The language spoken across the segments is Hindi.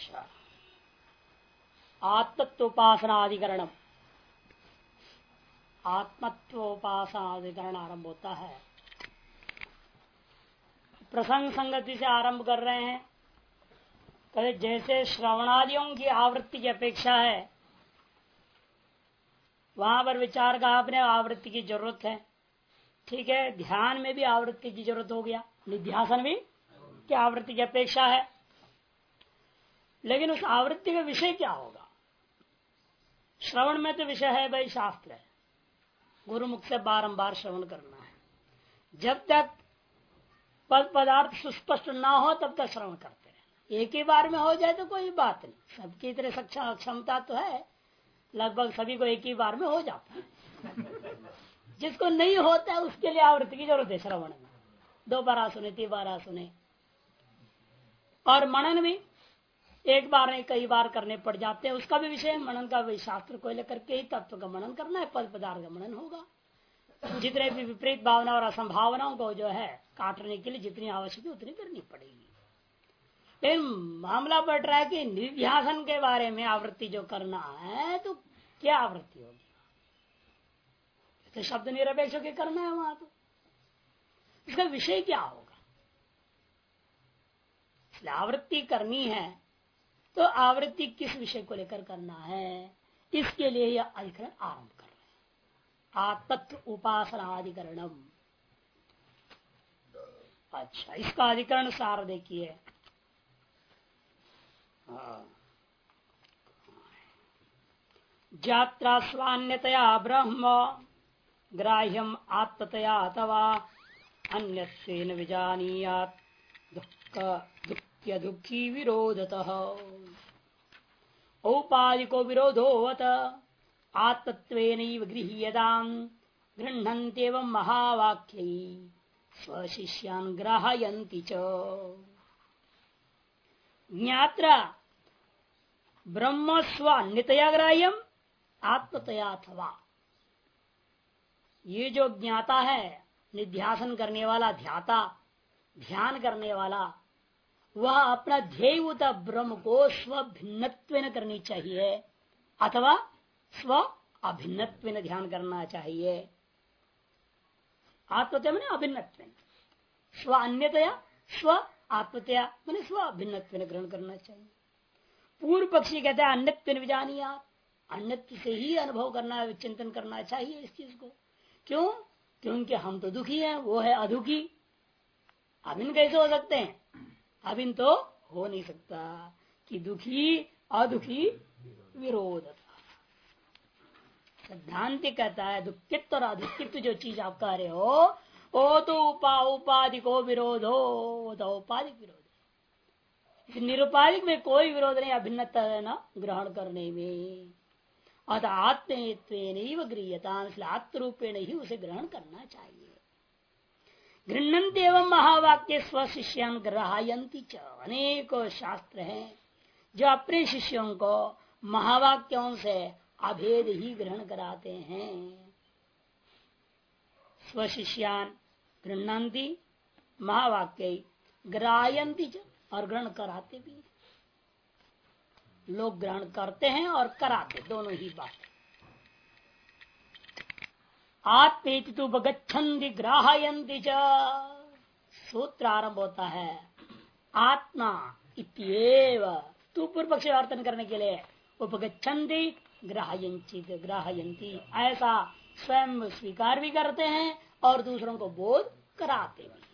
अच्छा, आत्मत्वोपासनाधिकरणम। आत्मत्वोपासनाधिकरण आरंभ होता है। प्रसंग संगति से आरंभ कर रहे हैं। कहते जैसे श्रवणादियों की आवृत्ति की अपेक्षा है, वहां पर विचार का आपने आवृत्ति की जरूरत है। ठीक है, ध्यान में भी आवृत्ति की जरूरत हो गया, निध्यासन भी क्या आवृत्ति की अपेक्षा है। लेकिन उस आवृत्ति का विषय क्या होगा? श्रवण में तो विषय है भाई, शास्त्र है, गुरुमुख से बारंबार श्रवण करना है। जब तक पद पदार्थ सुस्पष्ट ना हो तब तक श्रवण करते हैं। एक ही बार में हो जाए तो कोई बात नहीं, सबकी तरह क्षमता तो है, लगभग सभी को एक ही बार में हो जाता है। जिसको नहीं होता है उसके लिए आवृत्ति की जरूरत है। श्रवण में 2 बार सुने, 3 बार सुने, और मनन भी एक बार नहीं कई बार करने पड़ जाते हैं। उसका भी विषय मनन का भी, शास्त्र को लेकर के ही तत्व का मनन करना है, पद पदार्थ का मनन होगा। जितने भी विपरीत भावना और असंभावनाओं को जो है काटने के लिए जितनी आवश्यक है उतनी करनी पड़ेगी। लेकिन मामला बढ़ रहा है कि निध्यासन के बारे में आवृत्ति जो करना है, तो क्या आवृत्ति होगी? तो शब्द निरपेक्ष के करना है वहां, तो इसका विषय क्या होगा? आवृत्ति करनी है तो आवृत्ति किस विषय को लेकर करना है, इसके लिए यह अधिकरण आरंभ कर रहे हैं। आत्मत्व उपासनाधिकरणम। अच्छा, इसका अधिकरण सार देखिए। जात्रा स्वान्यतया ब्रह्म ग्राह्यम आत्मतया अथवा अन्यत्वेन विजानीयात् दुःखी विरोधतः औपाधिको विरोधोवत आत्मत्वेनैव गृह्यताम् गृह्णन्त्येवं महावाक्यै स्वशिष्यान् ग्राहयन्ति च। ज्ञात्रा ब्रह्म स्वान्यतया ग्राह्यम आत्मतया अथवा, ये जो ज्ञाता है, निध्यासन करने वाला, ध्याता, ध्यान करने वाला, वह अपना ध्येयभूत ब्रह्म को स्व भिन्नत्व करनी चाहिए अथवा स्व अभिन्नत्व ध्यान करना चाहिए। आत्मतया मैंने अभिन्नत्व, स्व अन्यतया स्व आत्मतया मैंने स्व अभिन्नत्व ग्रहण करना चाहिए। पूर्व पक्षी कहता है अन्यत्व विजानिया, अन्यत्व से ही अनुभव करना, चिंतन करना चाहिए इस चीज को। क्यों? क्योंकि हम तो दुखी हैं, वो है अदुखी। अभिन्न कैसे हो सकते हैं? अभिन्न तो हो नहीं सकता कि दुखी अदुखी विरोध। सिद्धांत कहता है दुखित्व और अदुखित्व जो चीज आप कह रहे हो, वो तो उपाधि को विरोध हो, तो औपाधिक विरोध है। निरुपाधिक में कोई विरोध नहीं, अभिन्नता है ना ग्रहण करने में। अतः आत्मत्वेन गृह्यता, इसलिए आत्मरूपेण ही उसे ग्रहण करना चाहिए। गृह्णन्ति एवं महावाक्य स्वशिष्यान् ग्राहयन्ति च। अनेकों शास्त्र हैं जो अपने शिष्यों को महावाक्यों से अभेद ही ग्रहण कराते हैं। स्वशिष्यान् गृह्णन्ति महावाक्य ग्राहयन्ति च, और ग्रहण कराते भी। लोग ग्रहण करते हैं और कराते, दोनों ही बात। आत्मेति तु उपगच्छन्ति ग्राहयन्ति च। सूत्र आरंभ होता है आत्मा इत्येव, तू पूर्व पक्ष वर्तन करने के लिए उपगच्छन्ति ग्राहयन्ति, ऐसा स्वयं स्वीकार भी करते हैं और दूसरों को बोध कराते भी।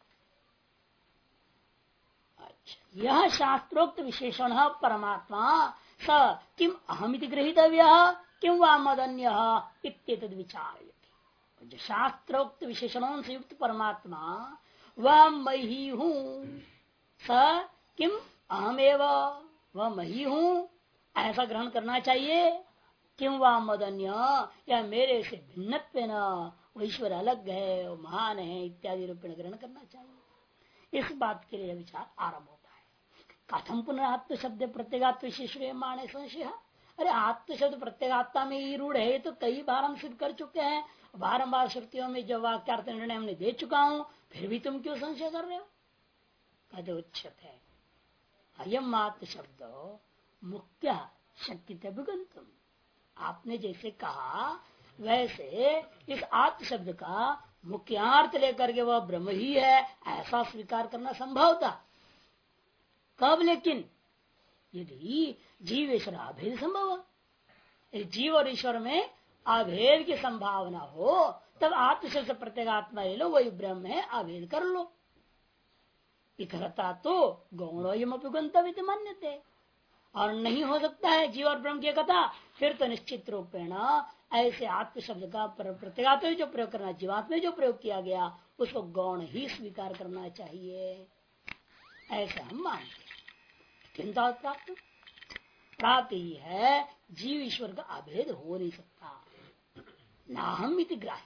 अच्छा, यह शास्त्रोक्त विशेषण परमात्मा स किम अहमिति गृहीतव्य किम वा मदन्य इत्येतद् विचार्य। जो शास्त्रोक्त विशेषणों से युक्त परमात्मा, वह मैं ही हूँ। स किम अहमेव, वह मैं ही हूँ, ऐसा ग्रहण करना चाहिए। किम वा मदन्य, या मेरे से भिन्नत्व न, वो ईश्वर अलग है, वो महान है इत्यादि रूपेण ग्रहण करना चाहिए। इस बात के लिए विचार आरंभ होता है। कथम पुनः आत्म शब्द प्रत्येगात्म विशेष माने संशय। अरे आत्म शब्द प्रत्येगात्मा में ही रूढ़ है, तो कई बार हम सिद्ध कर चुके हैं। बारंबार श्रुतियों में जो वाक्यार्थ निर्णय हमने दे चुका हूं, फिर भी तुम क्यों संशय कर रहे हो? कहते उच्चत है, अयम आत्म शब्द मुख्य शक्ति अभिगंतम। आपने जैसे कहा वैसे इस आत्म शब्द का मुख्यार्थ लेकर के वह ब्रह्म ही है ऐसा स्वीकार करना संभव था। कब? लेकिन यदि जीव ईश्वर अभेद संभव है, जीव और ईश्वर में अभेद की संभावना हो तब आत्मशब्द से प्रत्येगात्मा ले लो, वही ब्रह्म है, अभेद कर लो। इतरता तो गौणोयम गंतव्य मान्यते, और नहीं हो सकता है जीव और ब्रह्म की कथा, फिर तो निश्चित रूपेण ऐसे आत्म शब्द का प्रत्येगात्मा जो प्रयोग करना, जीवात्मा जो प्रयोग किया गया उसको गौण ही स्वीकार करना चाहिए, ऐसे हम मानते। चिंता प्राप्त प्राप्त ही है, जीव ईश्वर का अभेद हो नहीं सकता। ना हम इति ग्राह्य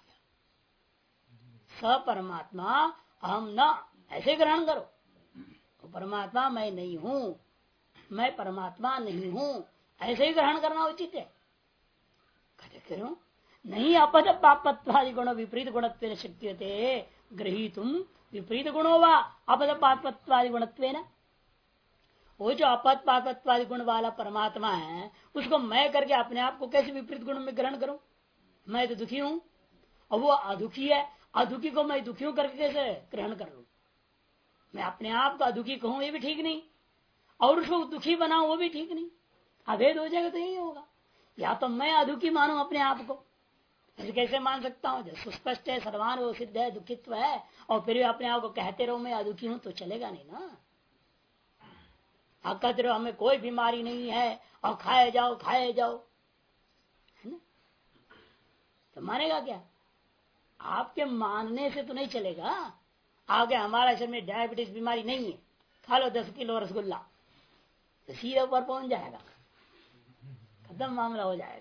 स परमात्मा अहम न, ऐसे ग्रहण करो। तो परमात्मा मैं नहीं हूं, मैं परमात्मा नहीं हूं, ऐसे ही ग्रहण करना उचित है। कहते क्यों नहीं? अपद पापत्वादि गुण विपरीत गुणत्व शक्ति ग्रही तुम विपरीत गुणों वा अपद पापत्वादि गुणत्व। वो जो अपद पापत्वादि गुण वाला परमात्मा है उसको मैं करके अपने आप को कैसे विपरीत गुण में ग्रहण करूं? मैं तो दुखी हूं और वो अदुखी है, अदुखी को मैं दुखी हूं करके कैसे ग्रहण कर लूं? मैं अपने आप को अदुखी कहूं ये भी ठीक नहीं, और उसको दुखी बनाऊं वो भी ठीक नहीं। अभेद हो जाएगा तो यही होगा। या तो मैं अदुखी मानूं अपने आप को, ऐसे कैसे मान सकता हूं? जब सुस्पष्ट है, सर्वान वो सिद्ध है, दुखित्व है, और फिर भी अपने आप को कहते रहो मैं अदुखी हूं, तो चलेगा नहीं ना। आप कहते रहो हमें कोई बीमारी नहीं है और खाए जाओ खाए जाओ, है ना? तो मानेगा क्या? आपके मानने से तो नहीं चलेगा। आगे हमारा शरीर में डायबिटीज बीमारी नहीं है, खा लो 10 किलो रसगुल्ला, तो सीधे ऊपर पहुंच जाएगा, खत्म मामला हो जाएगा।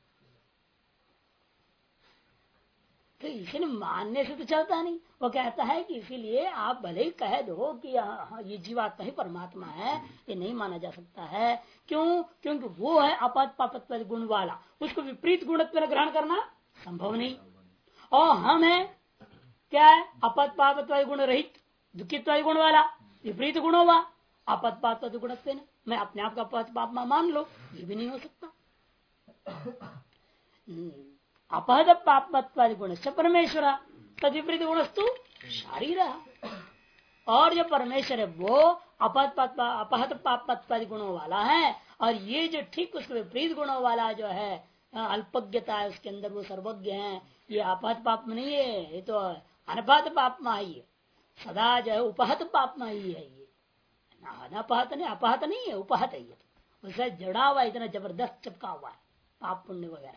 तो इसीलिए मानने से तो चलता नहीं। वो कहता है कि इसीलिए आप भले ही कह दो कि ये जीवात्मा ही परमात्मा है, ये नहीं माना जा सकता है। क्यों? क्योंकि वो है अपद पापत्व गुण वाला, उसको विपरीत गुणत्व ग्रहण करना संभव नहीं। और हम है क्या है? अपद पापत्व गुण रहित दुखित्व गुण वाला, विपरीत गुणों वा अपद पापत्व गुणत्व। मैं अपने आप का अपद पापमा मान लो, ये भी नहीं हो सकता। अपहत पापत्वादि गुण से परमेश्वर तद विपरीत गुणस्तु शारीर। और जो परमेश्वर है वो अपहत पापत्वादि गुणों वाला है, और ये जो ठीक उसके विपरीत गुणों वाला जो है अल्पज्ञता है उसके अंदर, वो सर्वज्ञ है। ये अपहत पाप नहीं है, ये तो अनपहत पापमा ही है, सदा जो है उपहत पापमा ही है। ये अनपहत नहीं, अपहत नहीं है, उपहत है। ये उससे जड़ा हुआ, इतना जबरदस्त चिपका हुआ है पाप पुण्य वगैरह।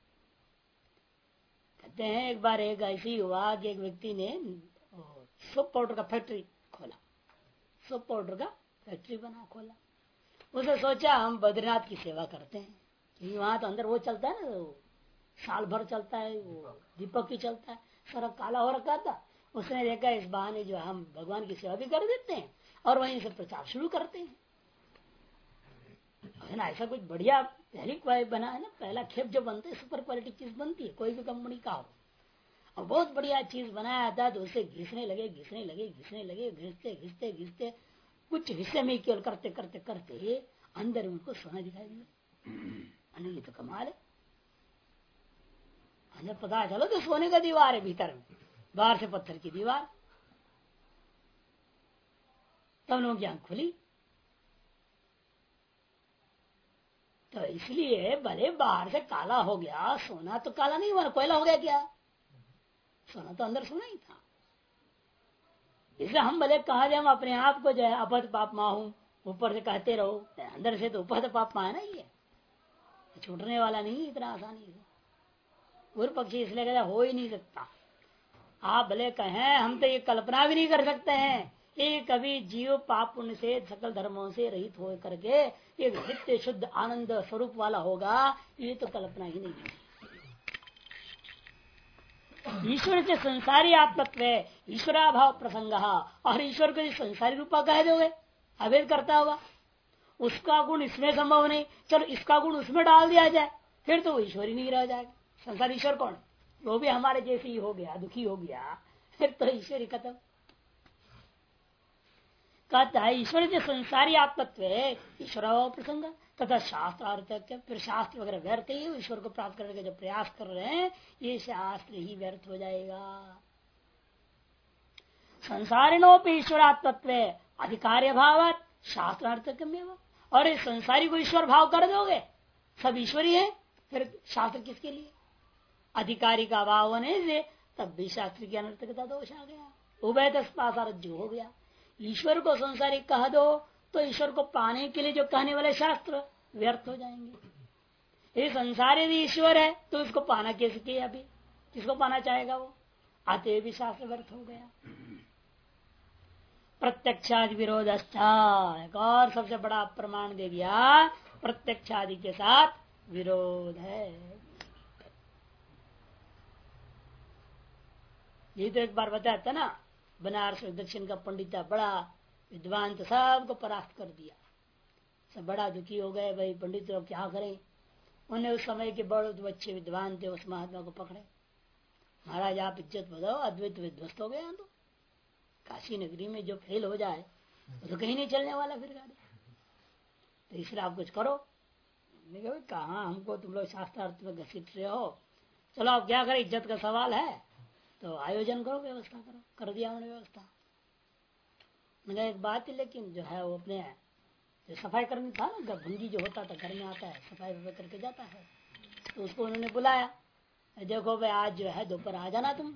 कहते हैं एक बार एक ऐसी हुआ कि एक व्यक्ति ने सोप पाउडर का फैक्ट्री खोला, सोप पाउडर का फैक्ट्री खोला। उसने सोचा हम बद्रीनाथ की सेवा करते हैं, क्योंकि वहां तो अंदर वो चलता है ना, साल भर चलता है, वो दीपक ही चलता है, सारा काला हो रखा था। उसने देखा इस बहाने जो हम भगवान की सेवा भी कर देते हैं और वहीं से प्रचार शुरू करते हैं। है ना, ऐसा कुछ बढ़िया पहली क्वालिटी बना है ना, पहला खेप जो बनता है सुपर क्वालिटी चीज बनती है, कोई भी कंपनी का हो, और बहुत बढ़िया चीज बनाया था। तो उसे घिसने लगे घिसने लगे घिसने लगे, घिसते घिसते घिसते कुछ हिस्से में केवल करते करते करते अंदर उनको सोना दिखाई दिया। ये तो कमाल है। अंदर पता चलो तो सोने का दीवार है, भीतर में बाहर से पत्थर की दीवार। तब लोगों की आंख खुली। तो इसलिए भले बाहर से काला हो गया, सोना तो काला नहीं हुआ, कोयला हो गया क्या? सोना तो अंदर सोना ही था। इसलिए हम भले कहा जाए हम अपने आप को जो है अपहत पापमा हूं, ऊपर से कहते रहो, अंदर से तो उपहत पापमा है ना, ये छूटने वाला नहीं इतना आसानी से। पूर्व पक्षी इसलिए कहता हो ही नहीं सकता। आप भले कहें हम तो ये कल्पना भी नहीं कर सकते हैं ये कभी जीव पाप पुण्य से सकल धर्मों से रहित हो करके एक नित्य शुद्ध आनंद स्वरूप वाला होगा, ये तो कल्पना ही नहीं है। ईश्वर से संसारी आत्मत्व है, ईश्वराभाव प्रसंग, और ईश्वर को संसारी रूपा कह दोगे अभेद करता हुआ, उसका गुण इसमें संभव नहीं, चलो इसका गुण उसमें डाल दिया जाए, फिर तो वो ईश्वर ही नहीं रह जाएगा। संसार ईश्वर कौन? वो भी हमारे जैसे ही हो गया, दुखी हो गया, फिर तो ईश्वर ही खत्म। कहता है ईश्वर जो संसारी आत्मत्व है ईश्वर प्रसंग तथा शास्त्रार्थ फिर शास्त्र वगैरह व्यर्थ ही ईश्वर को प्राप्त करने का जो प्रयास कर रहे हैं ये शास्त्र ही व्यर्थ हो जाएगा। संसारिणोपि ईश्वरात्मत्व अधिकार्य भाव शास्त्रार्थ और इस संसारी को ईश्वर भाव कर दोगे सब ईश्वरी है फिर शास्त्र किसके लिए? अधिकारी का भाव होने से तब भी शास्त्र की अनर्थकता दोष आ गया, उभय तस्पासारज्जु हो गया। ईश्वर को संसारी कह दो तो ईश्वर को पाने के लिए जो कहने वाले शास्त्र व्यर्थ हो जाएंगे। ये संसार यदि ईश्वर है तो उसको पाना कैसे किया? अभी किसको पाना चाहेगा वो? आते भी शास्त्र व्यर्थ हो गया। प्रत्यक्षादि विरोध एक और सबसे बड़ा प्रमाण दे दिया, प्रत्यक्षादि के साथ विरोध है। ये तो एक बार बताया था ना, बनारस में दक्षिण का पंडित था, बड़ा विद्वान, तो सबको परास्त कर दिया, सब बड़ा दुखी हो गए। भाई पंडित लोग क्या करें? उन्हें उस समय के बड़े अच्छे विद्वान थे, उस महात्मा को पकड़े, महाराज आप इज्जत बताओ, अद्वैत विध्वस्त हो गया। तो काशी नगरी में जो फेल हो जाए वो तो कहीं नहीं चलने वाला फिर गाड़ी, तो इसलिए आप कुछ करो। कहा हमको तुम लोग शास्त्रार्थ में घसीट रहे हो, चलो आप क्या करें, इज्जत का सवाल है तो आयोजन करो, व्यवस्था करो। कर दिया उन्होंने व्यवस्था। मैंने एक बात थी, लेकिन जो है वो अपने जो सफाई करनी था ना, भंगी जो होता था घर में आता है सफाई वफाई करके जाता है, तो उसको उन्होंने बुलाया, देखो भाई आज जो है दोपहर आ जाना, तुम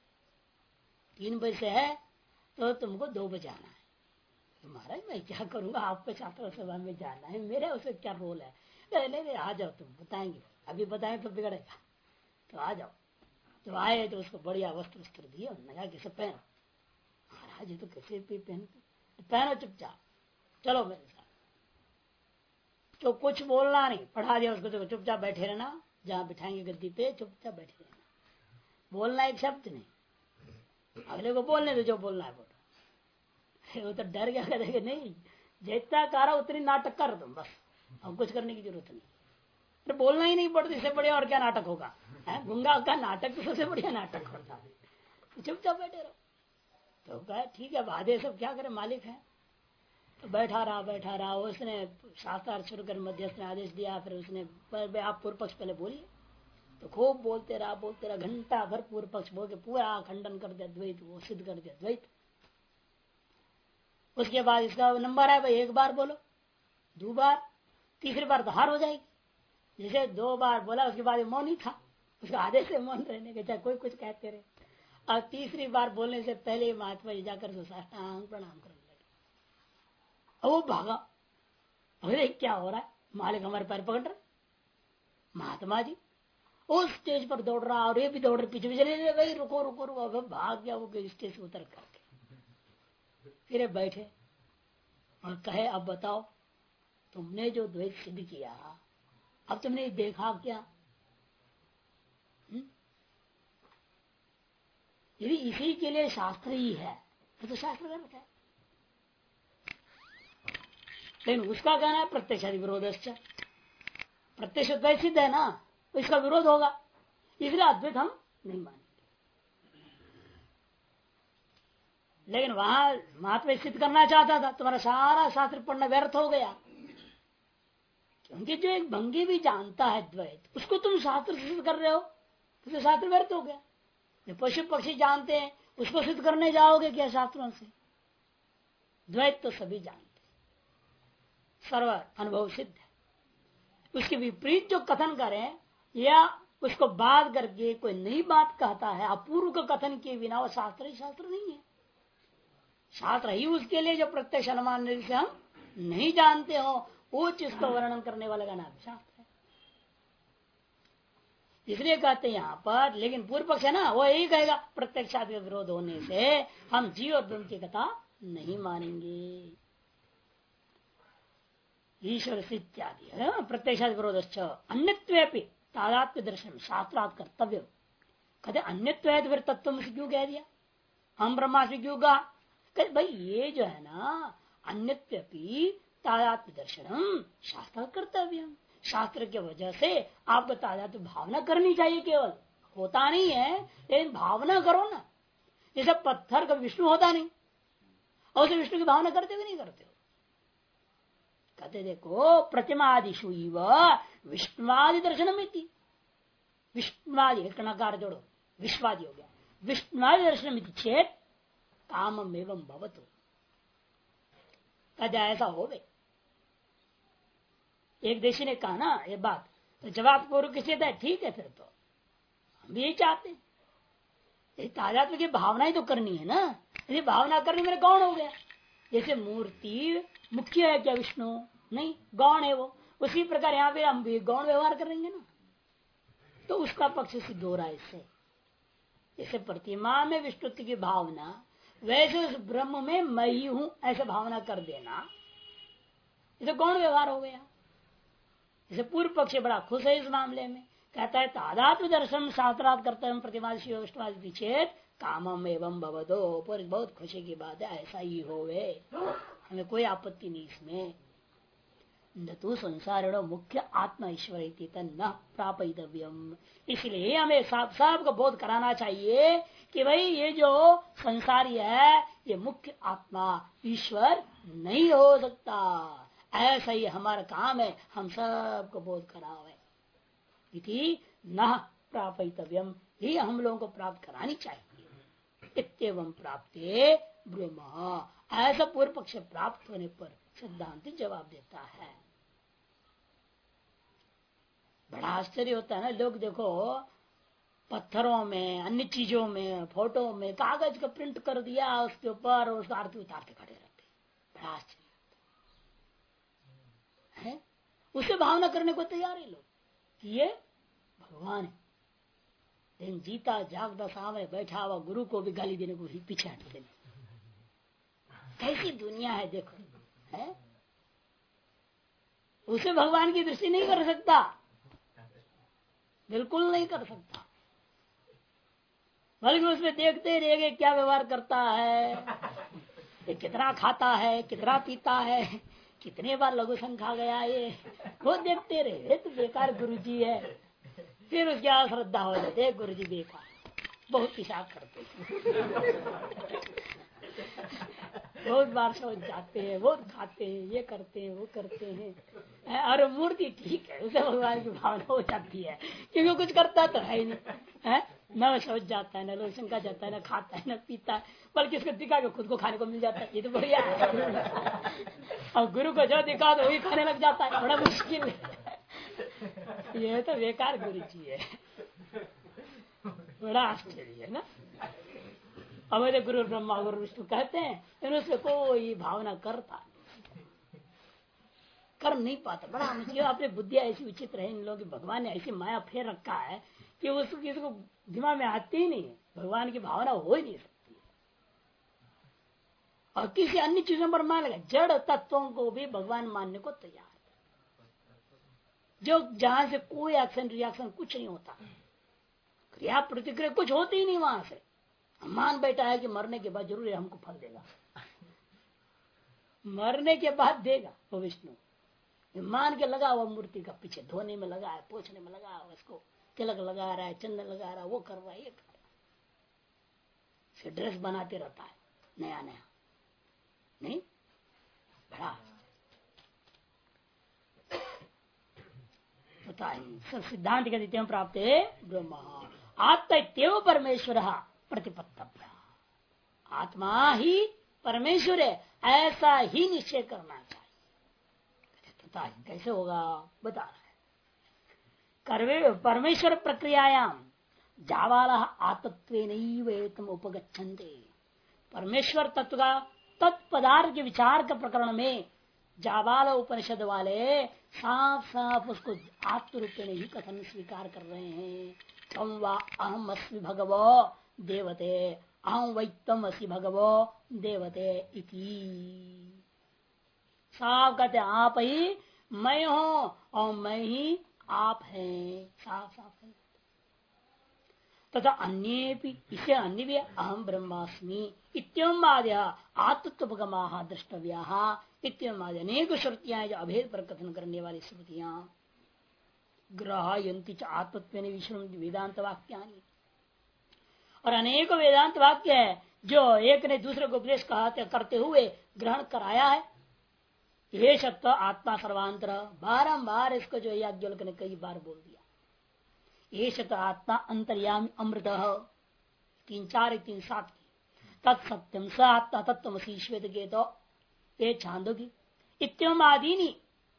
3 बजे से है तो तुमको 2 बजे आना है। तो महाराज मैं क्या करूंगा, आपको छात्र सभा में जाना है, मेरे उससे क्या रोल है? नहीं आ जाओ, तुम बताएंगे, अभी बताएं तो बिगड़ेगा, तो आ जाओ। तो आए तो उसको बढ़िया वस्त्र वस्त्र दिए, नया कैसे पहनो। महाराज तो कैसे भी पहनो चुपचाप, चलो मेरे साथ। तो कुछ बोलना नहीं, पढ़ा दिया उसको, तो चुपचाप बैठे रहना, जहाँ बिठाएंगे गद्दी पे चुपचाप बैठे रहना, बोलना एक शब्द नहीं, अगले को बोलने दो जो बोलना है बोलो। वो तो डर गया, कहते नहीं जितना कहा उतनी नाटक कर तुम, बस अब कुछ करने की जरूरत नहीं, तो बोलना ही नहीं पड़ता, इससे बढ़िया और क्या नाटक होगा? गुंगा का नाटक तो सबसे बढ़िया नाटक होता है, तो चुपचाप बैठे रहो। तो कहा ठीक है, आदेश सब क्या करे, मालिक है। तो बैठा रहा, उसने शास्त्रार्थ शुरू कर मध्यस्थ ने आदेश दिया, फिर उसने आप पूर्व पक्ष पहले बोलिए, तो खूब बोलते रहा, घंटा भर पूर्व पक्ष बोल के पूरा खंडन कर दिया द्वैत, वो सिद्ध कर दिया द्वैत। उसके बाद इसका नंबर है भाई, 1 बार बोलो, 2 बार, तीसरी बार तो हार हो जाएगी। जैसे 2 बार बोला उसके बाद मौन ही था, उसका आदेश से मौन रहने के, चाहे कोई कुछ कहते रहे। और तीसरी बार बोलने से पहले महात्मा जी जाकर साष्टांग प्रणाम करने लगे। अब वो भागा, अरे क्या हो रहा है, मालिक हमारे पैर पकड़ रहे। महात्मा जी उस स्टेज पर दौड़ रहा, और ये भी दौड़ रहे पीछे पीछे, भाई रुको रुको रुको। अब भाग गया वो स्टेज से उतर करके, फिर बैठे और कहे अब बताओ तुमने जो द्वैत सिद्ध किया, अब तुमने देखा क्या? यदि इसी के लिए शास्त्र ही है तो शास्त्र गलत है। लेकिन उसका कहना है प्रत्यक्षादि विरोध, प्रत्यक्ष द्वैत सिद्ध है ना, तो इसका विरोध होगा, इसलिए अद्वैत हम नहीं मानेंगे। लेकिन वहां महात्मा सिद्ध करना चाहता था, तुम्हारा सारा शास्त्र पढ़ना व्यर्थ हो गया, क्योंकि जो एक भंगी भी जानता है द्वैत, उसको तुम शास्त्र सिद्ध कर रहे हो, तो शास्त्र व्यर्थ हो गया। जो पशु पक्षी जानते हैं उसको सिद्ध करने जाओगे क्या शास्त्रों से? द्वैत तो सभी जानते, सर्व अनुभव सिद्ध है। उसके विपरीत जो कथन करें या उसको बात करके कोई नई बात कहता है, अपूर्व का कथन के बिना, वो शास्त्र ही शास्त्र नहीं है। शास्त्र ही उसके लिए जो प्रत्यक्ष अनुमान से हम नहीं जानते हो, वो चीज को वर्णन करने वाले का नाम शास्त्र है। इसलिए कहते हैं यहाँ पर, लेकिन पूर्व पक्ष है ना, वो यही कहेगा प्रत्यक्षादि का विरोध होने से हम जीव और ब्रह्म की कथा नहीं मानेंगे। ईश्वर से इत्यादि है प्रत्यक्षादि विरोध। अन्यत्वेपि तादात्म्य दर्शन शास्त्रार्थ कर्तव्य, कहते अन्यत्व है तो फिर तत्व से क्यों कह दिया, हम ब्रह्मास्मि क्यों कहा? भाई ये जो है ना, अन्यत्वेपि तादात्म्य दर्शनम शास्त्र कर्तव्य, शास्त्र के वजह से आपको तादात्म्य भावना करनी चाहिए। केवल होता नहीं है, लेकिन भावना करो ना। जैसे पत्थर का विष्णु होता नहीं, और उसे विष्णु की भावना करते हो कि नहीं करते हो? कहते देखो प्रतिमादिशु विष्णुवादि दर्शनम इति, विष्णुवादि एक नकार जोड़ो, विश्वादि हो गया, विष्णुवादि दर्शनम इति चेत कामम एवं भवतु, कहते ऐसा हो गए। एक देशी ने कहा ना ये बात, तो जवाब पूर्व किसी था, ठीक है फिर तो हम भी यही चाहते हैं, तादात्म्य की भावना ही तो करनी है ना। यदि भावना करनी मेरे गौण हो गया, जैसे मूर्ति मुख्य है क्या विष्णु, नहीं गौण है वो, उसी प्रकार यहाँ पे हम भी गौण व्यवहार करेंगे ना, तो उसका पक्ष सिद्ध हो रहा है इससे। जैसे प्रतिमा में विष्णुत्व की भावना, वैसे उस ब्रह्म में मैं ही हूं ऐसे भावना कर देना, इसे गौण व्यवहार हो गया। जैसे पूर्व पक्ष बड़ा खुश है इस मामले में, कहता है तादात्म्य दर्शन शास्त्रार्थ करते हैं प्रतिमा विष्णुवादी चेत कामम एवं भवदो, पर बहुत खुशी की बात है ऐसा ही होवे, हमें कोई आपत्ति नहीं इसमें। न तो संसार मुख्य आत्मा ईश्वर न प्रापितव्यम, इसलिए हमें साफ साफ को बोध कराना चाहिए कि भाई ये जो संसारी है ये मुख्य आत्मा ईश्वर नहीं हो सकता, ऐसा ही हमारा काम है, हम सबको बोध करावे इति न प्रापितव्यम, ही हम लोगों को प्राप्त करानी चाहिए। इत्येवं प्राप्ते ब्रह्म, ऐसा पूर्व पक्ष प्राप्त होने पर सिद्धांत जवाब देता है। बड़ा आश्चर्य होता है ना, लोग देखो पत्थरों में अन्य चीजों में फोटो में कागज का प्रिंट कर दिया उसके ऊपर, उसको आरती उतारते खड़े रहते, बड़ा आश्चर्य है। उसे भावना करने को तैयार है लोग कि ये भगवान है, लेकिन जीता जागता सामने बैठा हुआ गुरु को भी गाली देने को ही पीछे हट देने, कैसी दुनिया है देखो है। उसे भगवान की दृष्टि नहीं कर सकता, बिल्कुल नहीं कर सकता, बल्कि उसमें देखते रहेंगे क्या व्यवहार करता है, ये कितना खाता है, कितना पीता है, कितने बार लघु संघ खा गया, ये वो देखते रहे तो बेकार गुरुजी है। फिर उसके बाद श्रद्धा हो जाते, गुरुजी बेकार बहुत पेशाब करते बहुत बार सोच जाते हैं, बहुत खाते हैं, ये करते हैं वो करते हैं, और मूर्ति ठीक है उसे भगवान की भावना हो जाती है, क्योंकि कुछ करता तो है ही नहीं है, न वो सोच जाता है, न लोग शंका जाता है, न खाता है, न पीता है, बल्कि इसको दिखा के खुद को खाने को मिल जाता है, ये तो बढ़िया है। और गुरु को जो दिखा तो वही खाने लग जाता है, बड़ा मुश्किल है। ये तो बेकार गुरु जी है, बड़ा आश्चर्य है ना। अवैध गुरु ब्रह्मा गुरु विष्णु कहते हैं, लेकिन उसमें कोई भावना करता कर नहीं पाता, बड़ा मुश्किल। अपनी बुद्धि ऐसी विचित्र है इन लोगों की, भगवान ने ऐसी माया फेर रखा है कि उसको किसी को दिमाग में आती ही नहीं है, भगवान की भावना हो ही नहीं सकती है। और किसी अन्य चीजों पर मान लेगा, जड़ तत्वों को भी भगवान मानने को तैयार है, जो जहां से कोई एक्शन रिएक्शन कुछ नहीं होता, क्रिया प्रतिक्रिया कुछ होती ही नहीं, वहां से मान बैठा है कि मरने के बाद जरूर हमको फल देगा, मरने के बाद देगा वो विष्णु, मान के लगा हुआ मूर्ति का पीछे, धोने में लगा है, पोछने में लगा है, उसको तिलक लगा रहा है, चंदन लगा रहा है, वो कर रहा है, ये कर रहा है, फिर ड्रेस बनाते रहता है नया नया, नहीं बड़ा पता है। सब सिद्धांत के द्वितीय प्राप्त है ब्रह्म आत्म परमेश्वर प्रतिपत्तव्य, आत्मा ही परमेश्वर है ऐसा ही निश्चय करना चाहिए। पता है कैसे होगा, बता रहा है। कर्वे परमेश्वर प्रक्रियायाम जावाला आतत्वेन उपगच्छन्ते, परमेश्वर तत्व का तत्पदार्थ के विचार के प्रकरण में जावाला उपनिषद वाले साफ साफ उसको आत्मरूपेण ही कथन स्वीकार कर रहे हैं। तम वा अहम अस्मि भगवो देवते, अहम वैतम अस्मि भगवो देवते इति। साफ कहते आप ही मैं हूं और मैं ही आप हैं, साफ साफ है। तथा अन्य भी, इसे अन्य भी अहम ब्रह्मास्मि इत्यम आदि आत्मत्वगमा द्रष्टव्या इत्यम आदि अनेक श्रुतियां जो अभेद पर कथन करने वाली श्रुतियां ग्रहयंती आत्मत्व वेदांत वाक्यानि, और अनेक वेदांत वाक्य है जो एक ने दूसरे को उपदेश करते हुए ग्रहण कराया है। ये शब्द आत्मा सर्वांतर, बारंबार इसको जो याज्ञवल्क्य ने कई बार बोल दिया। ये शब्द आत्मा अंतर्यामी अमृत 3:4-3:7 की तत्सत्यम स आत्मा तत्वमसि श्वेत के तो ये छांदोगी इत्यम आदि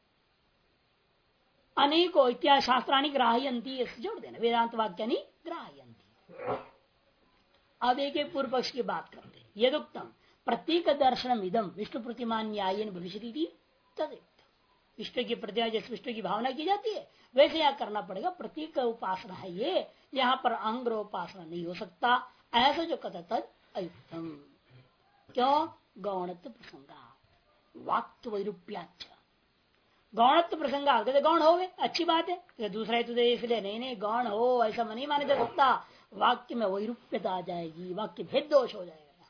अनेको इत्या शास्त्राणी ग्राह्यंती जोड़ देना, वेदांत वाक्य ग्राह्यंती। अब एक पूर्व पक्ष की बात करते हैं। यदुक्तम प्रतीक दर्शनम इदम विष्णु प्रतिमान न्यायन भविष्यति तदेव। विष्णु की प्रतिमा जैसे विष्णु की भावना की जाती है वैसे यह करना पड़ेगा। प्रतीक उपासना है ये, यहाँ पर अंग उपासना नहीं हो सकता, ऐसा जो कथा तद अयुक्तम। क्यों? गौणत्व प्रसंगा वाक्य वैरूप्याच। गौणत्व प्रसंगा कहते गौण हो गए, अच्छी बात है, तो दूसरा है तुझे इसलिए नहीं गौण हो ऐसा नहीं माने जा सकता। वाक्य में वैरूप्यता आ जाएगी, वाक्य भेद दोष हो जाएगा।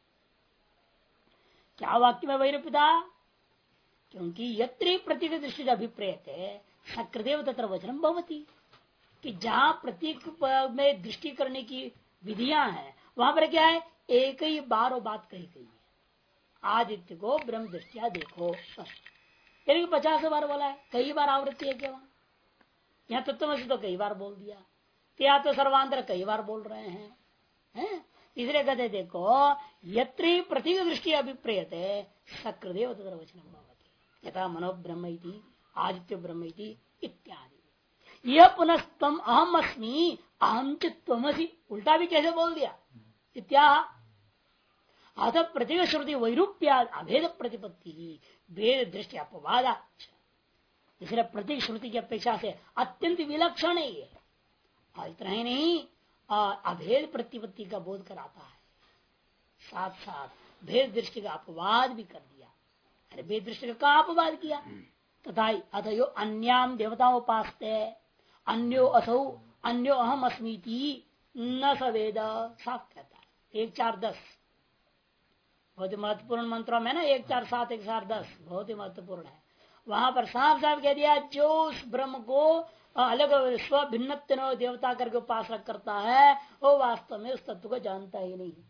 क्या वाक्य में वैरूप्यता? क्योंकि यत्र प्रतीक दृष्टि अभिप्रेत सकृदेव तत्र वचनम भवती, कि जहां प्रतीक में दृष्टि करने की विधियां हैं वहां पर क्या है, एक ही बार वो बात कही गई है। आदित्य को ब्रह्म दृष्टिया देखो, 50 बार बोला है, कई बार आवृत्ति है क्या? यहाँ तत्वमसि तो कई बार बोल दिया, या तो सर्वांतर कई बार बोल रहे हैं, इसलिए कहते देखो यत्र प्रतीक दृष्टि अभिप्रेत सकृदेव तत्र वचनम भवति यथा मनो ब्रह्म आदित्य ब्रह्म इत्यादि। यह पुनस्तम अहम अस्मि अहम चित्वमसि उल्टा भी कैसे बोल दिया इत्या। अतः प्रतीक श्रुति वैरूप्या अभेद प्रतिपत्ति भेद दृष्टि अपवाद। इसलिए प्रतीक श्रुति की अपेक्षा से अत्यंत विलक्षण है ये, और इतना ही नहीं अभेद प्रतिपत्ति का बोध कराता है, साथ साथ भेद दृष्टि का अपवाद भी कर दिया। अरे भेद दृष्टि का कहाँ अपवाद किया? तथा अथयो अन्याम देवताओं उपासते अन्यो असौ अन्यो अहम अस्मीति न सवेद, साफ कहता है 1:4-10 बहुत ही महत्वपूर्ण मंत्रों में ना, 1:4-7 1:10 बहुत ही महत्वपूर्ण है। वहां पर साफ साफ कह दिया जो उस ब्रह्म को अलग स्व भिन्न देवता करके उपासना करता है वो वास्तव में उस तत्व को जानता ही नहीं।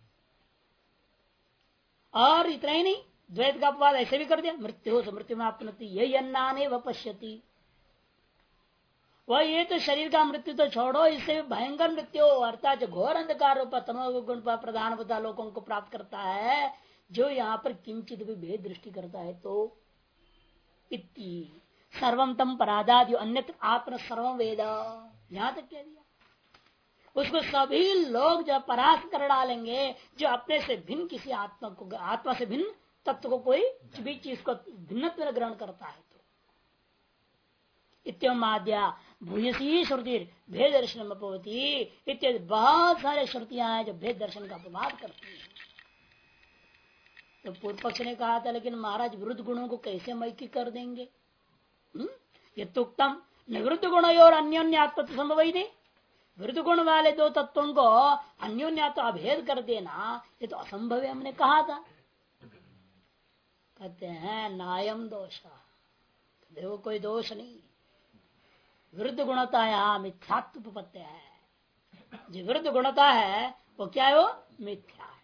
और इतना ही नहीं, द्वैत का अपवाद ऐसे भी कर दिया, मृत्यु से मृत्यु में अपनति यही अन्नाने व पश्यति। वह ये तो शरीर का मृत्यु तो छोड़ो, इससे भयंकर मृत्यु अर्थात घोर अंधकार रूप तमोगुण प्रधान लोगों को प्राप्त करता है, जो यहाँ पर किंचित भी भेद दृष्टि करता है। तो इति सर्वम तम परादाद अन्यत्र आत्म सर्वम वेद, यहां तक कह दिया। उसको सभी लोग जब परास्त कर डालेंगे जो अपने से भिन्न किसी आत्मा को, आत्मा से भिन्न तत्व को कोई भी चीज को भिन्नत्व में ग्रहण करता है। तो इत्यम आद्या भूयसी श्रुति भेद दर्शन अपवती इत्यादि बहुत सारे श्रुतियां हैं जो भेद दर्शन का अपवाद करती हैं। तो पूर्व पक्ष ने कहा था लेकिन महाराज विरुद्ध गुणों को कैसे मैकी कर देंगे? ये तो उत्तम निवृत्त गुण और अन्योन्यात्म संभव ही नहीं। विरुद्ध गुण वाले दो तत्वों को अन्योन्यात्म अभेद कर देना ये तो असंभव है, हमने कहा था। कहते हैं नायम दोष, देखो कोई दोष नहीं, विरुद्ध गुणता यहाँ मिथ्यात्व उपपत्ति है। जो विरुद्ध गुणता है वो क्या है? वो मिथ्या है।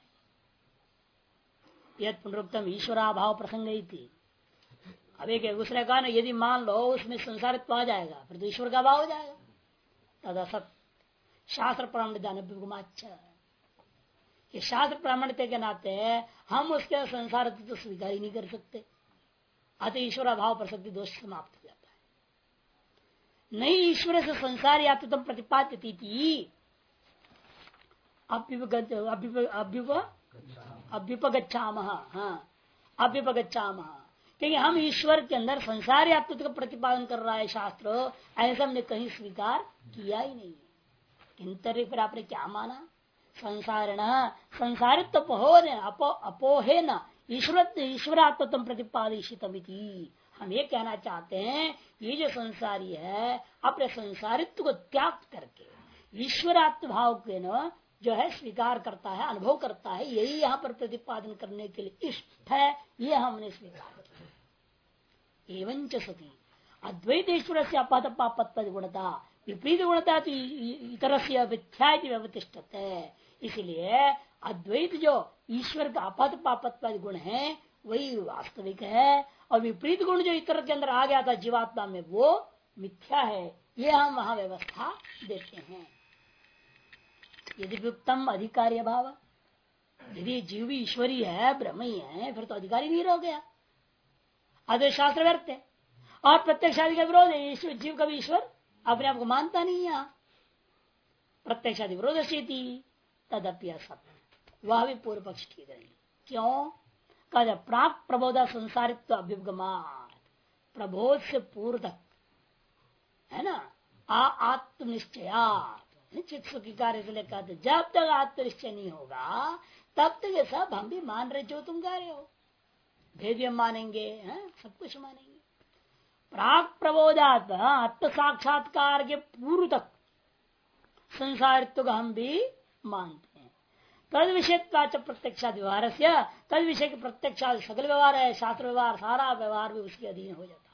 यद पुनरुक्तम ईश्वराभाव प्रसंग ही थी। अब एक दूसरे का ना, यदि मान लो उसमें संसारित्व आ जाएगा फिर तो ईश्वर का भाव हो जाएगा। तदा सत शास्त्र प्रामाणिक, ये शास्त्र प्रामाणिकता के नाते हम उसके संसार तो स्वीकार ही नहीं कर सकते। अतः ईश्वर अभाव प्रसक्ति दोष समाप्त हो जाता है। नहीं ईश्वर से संसार या तो तुम प्रतिपाद्य थी अभ्युपगच्छाम, हाँ अभ्युपगच्छाम, क्योंकि हम ईश्वर के अंदर संसार यात्व का प्रतिपादन कर रहा है शास्त्र, ऐसा हमने कहीं स्वीकार किया ही नहीं है। किंतरी फिर आपने क्या माना? संसारण संसारित अपोहे न ईश्वरात्म प्रतिपादितम। हम ये कहना चाहते हैं ये जो संसारी है अपने संसारित्व को त्याग करके ईश्वरात्म भाव के न जो है स्वीकार करता है, अनुभव करता है, यही यहाँ पर प्रतिपादन करने के लिए इष्ट है, ये हमने स्वीकार किया। एवं च सती अद्वैतेश्वर से अपात गुणता विपरीत गुणता तो इतर से व्यवतिष्ठत है। इसलिए अद्वैत जो ईश्वर का अपत पापत्व गुण है वही वास्तविक है, और विपरीत गुण जो इतर के अंदर आ गया था जीवात्मा में वो मिथ्या है। ये हम वहां व्यवस्था देते हैं। यदि उत्तम अधिकारी भाव, यदि जीव भी ईश्वरी है, ब्रह्म ही है, फिर तो अधिकारी नहीं रह गया, अद्वैत शास्त्र व्यर्थ है। और प्रत्यक्षादि का विरोध है, जीव का भी ईश्वर अपने आप को मानता नहीं है। प्रत्यक्षादि विरोध तदपि असत्य, वह भी पूर्व पक्ष ठीक नहीं। क्यों? कहा प्राक प्रबोधा संसारित्व अभ्युपगमात, प्रबोध से पूर्व तक है ना, आत्मनिश्चयात चित्त सुखी कार्य से लेकर जब तक आत्मनिश्चय नहीं होगा तब तक ये सब हम भी मान रहे जो तुम कह रहे हो, भेद भी हम मानेंगे, सब कुछ मानेंगे। प्राक प्रबोधात आत्म साक्षात्कार के पूर्व तक संसारित्व को हम भी मानते हैं। तद विषय प्रत्यक्षाद व्यवहार से, तद विषय के प्रत्यक्षाद सकल व्यवहार है, शास्त्र व्यवहार, सारा व्यवहार भी उसके अधीन हो जाता है।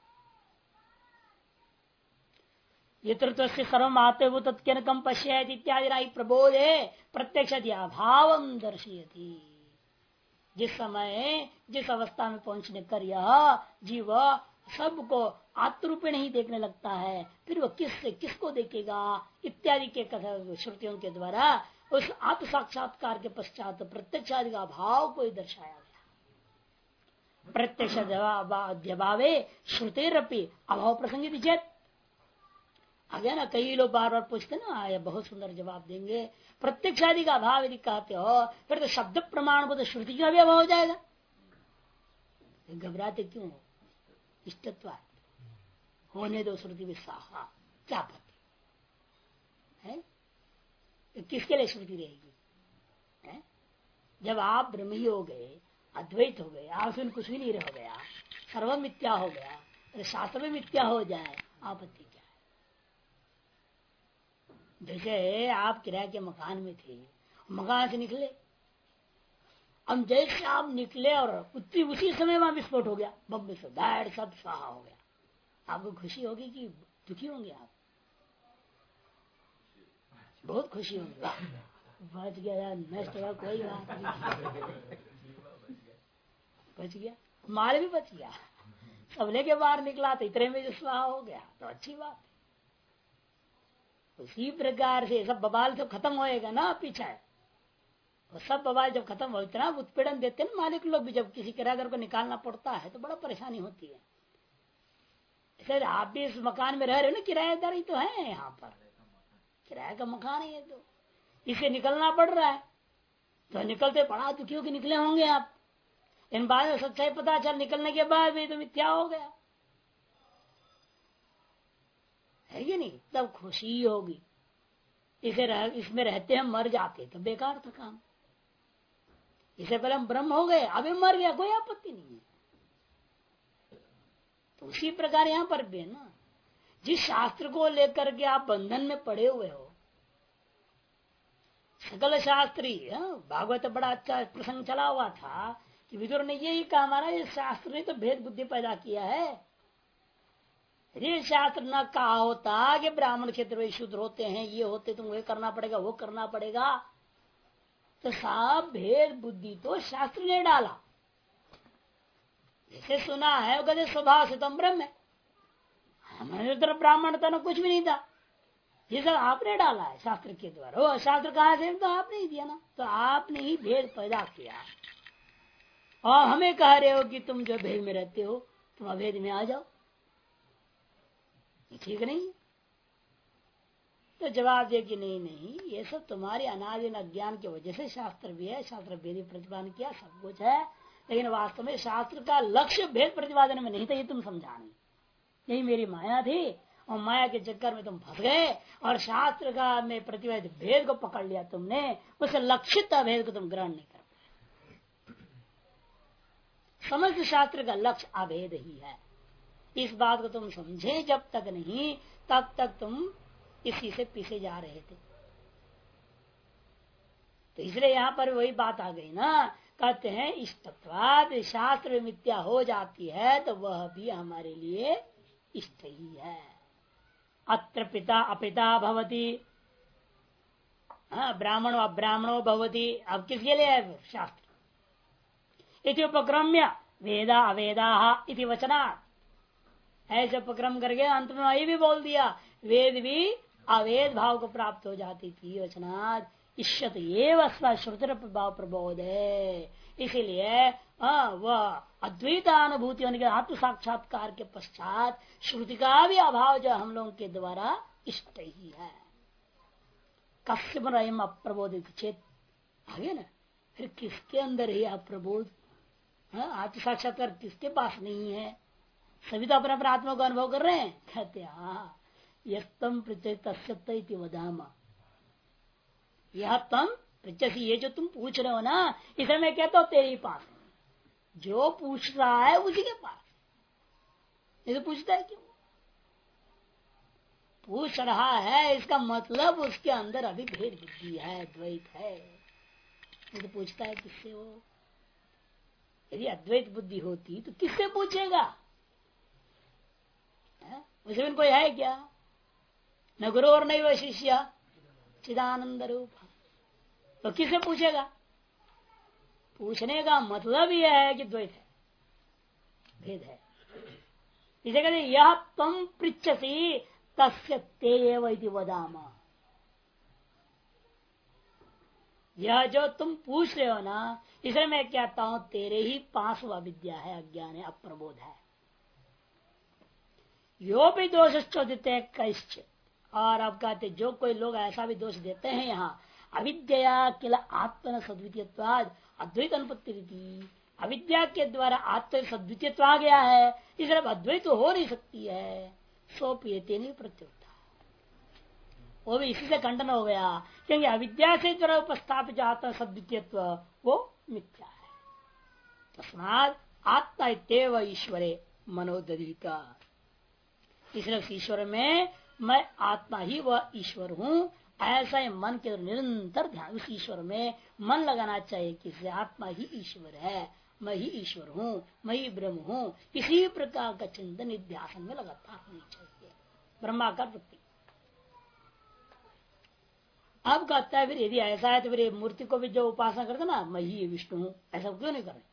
यतृत्व से सर्वम आत्मभूत तत्कम पश्येत इत्यादि प्रबोधे प्रत्यक्ष अभाव दर्शयति। जिस समय जिस अवस्था में पहुंचने कर यह जीव सबको आत्मरूपेण ही देखने लगता है, फिर वह किसको देखेगा इत्यादि के कथा श्रुतियों के द्वारा उस आत्म साक्षात्कार के पश्चात प्रत्यक्षादि का अभाव को ही दर्शाया गया। प्रत्यक्ष अभावे श्रुतेरपि अभाव प्रसंगित चेत। आगे ना कई लोग बार बार पूछते ना, ये बहुत सुंदर जवाब देंगे। प्रत्यक्षादि का अभाव यदि कहते हो फिर तो शब्द प्रमाण को तो श्रुति का भी अभाव हो जाएगा, घबराते क्यों हो? इष्टत्व होने दो, श्रुति भी साहा क्या पति है, किसके लिए श्रुति रहेगी है? जब आप ब्रह्मी हो गए, अद्वैत हो गए, आप कुछ भी नहीं रह गया, सर्व मिथ्या हो गया, तो शास्त्र में मिथ्या हो जाए, आपत्ति क्या है? जैसे आप किराए के मकान में थे, मकान से निकले, अब जैसे आप निकले और उसी समय वहां विस्फोट हो गया, बम में सब स्वाहा हो गया, आपको खुशी होगी कि दुखी होंगे? आप बहुत खुशी होंगे, बच गया, नष्ट हुआ, कोई बात नहीं, बच गया, माल भी बच गया, सब लेके बाहर निकला तो इतने में जो स्वाहा हो गया तो अच्छी बात है। उसी प्रकार से सब बवाल सब खत्म होएगा ना पीछे, तो सब बवाल जब खत्म हो, इतना उत्पीड़न देते ना मालिक लोग भी, जब किसी किराएदार को निकालना पड़ता है तो बड़ा परेशानी होती है। इसलिए आप भी इस मकान में रह रहे हो ना, किराएदार ही तो है, यहाँ पर किराए का मकान है, तो इसे निकलना पड़ रहा है, तो निकलते बड़ा दुखी होकर निकले होंगे आप। इन बाद में सच्चाई पता चल निकलने के बाद भी तो मिथ्या हो गया है कि नहीं, तब खुशी होगी। इसमें रहते हम मर जाते तो बेकार था काम, इससे पहले हम ब्रह्म हो गए, अभी मर गया, कोई आपत्ति नहीं है। तो उसी प्रकार यहां पर भी है ना, जिस शास्त्र को लेकर के आप बंधन में पड़े हुए हो, सकल शास्त्री, भागवत बड़ा अच्छा प्रसंग चला हुआ था कि विदुर ने यही कहा, हमारा ये शास्त्र ने तो भेद बुद्धि पैदा किया है। ये शास्त्र न कहा होता कि ब्राह्मण क्षेत्र में शूद्र होते हैं, ये होते, तुम ये करना पड़ेगा, वो करना पड़ेगा, तो सब भेद बुद्धि तो शास्त्र ने डाला। जैसे सुना है वो कहते स्वभाव से तुम ब्रह्म है, हमारे तरफ ब्राह्मण था ना, कुछ भी नहीं था, ये सब आपने डाला है शास्त्र के द्वारा। वो शास्त्र कहा से तो आपने ही दिया ना, तो आपने ही भेद पैदा किया, और हमें कह रहे हो कि तुम जो भेद में रहते हो तुम अभेद में आ जाओ, ठीक नहीं? तो जवाब दे कि नहीं, ये सब तुम्हारे अनादि अज्ञान की वजह से शास्त्र भी है, शास्त्र भेद प्रतिपादन किया, सब कुछ है, लेकिन वास्तव में शास्त्र का लक्ष्य भेद प्रतिपादन में नहीं था, ये तुम समझाने, यही मेरी माया थी, और माया के चक्कर में तुम फंस गए और शास्त्र का में प्रतिपादित भेद को पकड़ लिया तुमने, उस लक्षित भेद को तुम ग्रहण नहीं कर पाए। समस्त शास्त्र का लक्ष्य अभेद ही है, इस बात को तुम समझे जब तक नहीं, तब तक तुम इसी से पीछे जा रहे थे। तो इसलिए यहाँ पर वही बात आ गई ना, कहते हैं इष्टत्वाद, शास्त्र मिथ्या हो जाती है तो वह भी हमारे लिए इष्ट ही है। अत्र पिता अपिता भवति, हाँ, ब्राह्मणो भवती, अब किसके लिए है शास्त्र? इति उपक्रम्य वेदा अवेदा इति वचना, ऐसे उपक्रम करके अंत में ये भी बोल दिया वेद भी अवेद भाव को प्राप्त हो जाती थी वचनात् इष्यत एव श्रुतिर प्रभाव प्रबोध है। इसीलिए वह अद्वैतानुभूति होने के आत्म साक्षात्कार के पश्चात श्रुति का भी अभाव जो हम लोगों के द्वारा इष्ट ही है। कस्य पर अप्रबोधित चेत आगे ना, फिर किसके अंदर ही अप्रबोध? आत्म साक्षात्कार किसके पास नहीं है? सभी तो अपने अपने आत्मा को अनुभव कर रहे हैं। कहते यम प्रत्यय वदामा, यह तम प्रत्यय, ये जो तुम पूछ रहे हो ना, इसे मैं कहता हूं तेरे ही पास है। जो पूछ रहा है उसी के पास, ये तो पूछता है क्यों? पूछ रहा है इसका मतलब उसके अंदर अभी भेद बुद्धि है, द्वैत है। ये तो पूछता है किससे? वो यदि अद्वैत बुद्धि होती तो किससे पूछेगा? उसे भी कोई है क्या? न गुरु और नहीं वह शिष्य चिदानंद रूप, तो किससे पूछेगा? पूछने का मतलब यह है कि द्वैत है, भेद है। इसे कहते यह तम पृच्छसी तस्य तेव इति वदामा, यह जो तुम पूछ रहे हो ना, इसे मैं कहता हूं तेरे ही पास वह विद्या है, अज्ञान है, अप्रबोध है। यो भी दोष चोदित कैश्चित, और अब कहते जो कोई लोग ऐसा भी दोष देते हैं यहाँ, अविद्या किला आत्मन सद्वितीयत्वाद अद्वैत अनुपत्ति, अविद्या के द्वारा आत्म सद्वितीयत्व आ गया है, इसलिए अद्वैत हो नहीं सकती है। सो पियते नहीं प्रत्युत्ता, वो भी इसी से खंडन हो गया, क्योंकि अविद्या से द्वारा उपस्थापित आत्म सद्वितीयत्व वो मिथ्या है। तस्मात् आत्मा इत्येव ईश्वरे मनोदधिका, इसलिए ईश्वर में मैं आत्मा ही वह ईश्वर हूँ, ऐसा ही मन के निरंतर ध्यान उस ईश्वर में मन लगाना चाहिए कि आत्मा ही ईश्वर है, मैं ही ईश्वर हूँ, मैं ही ब्रह्म हूँ। इसी प्रकार का चिंतन ध्यान में लगातार होनी चाहिए, ब्रह्माकार वृत्ति। अब कहता है फिर यदि ऐसा है तो फिर मूर्ति को भी जो उपासना करते ना, मैं ही विष्णु हूँ, ऐसा क्यों नहीं करें?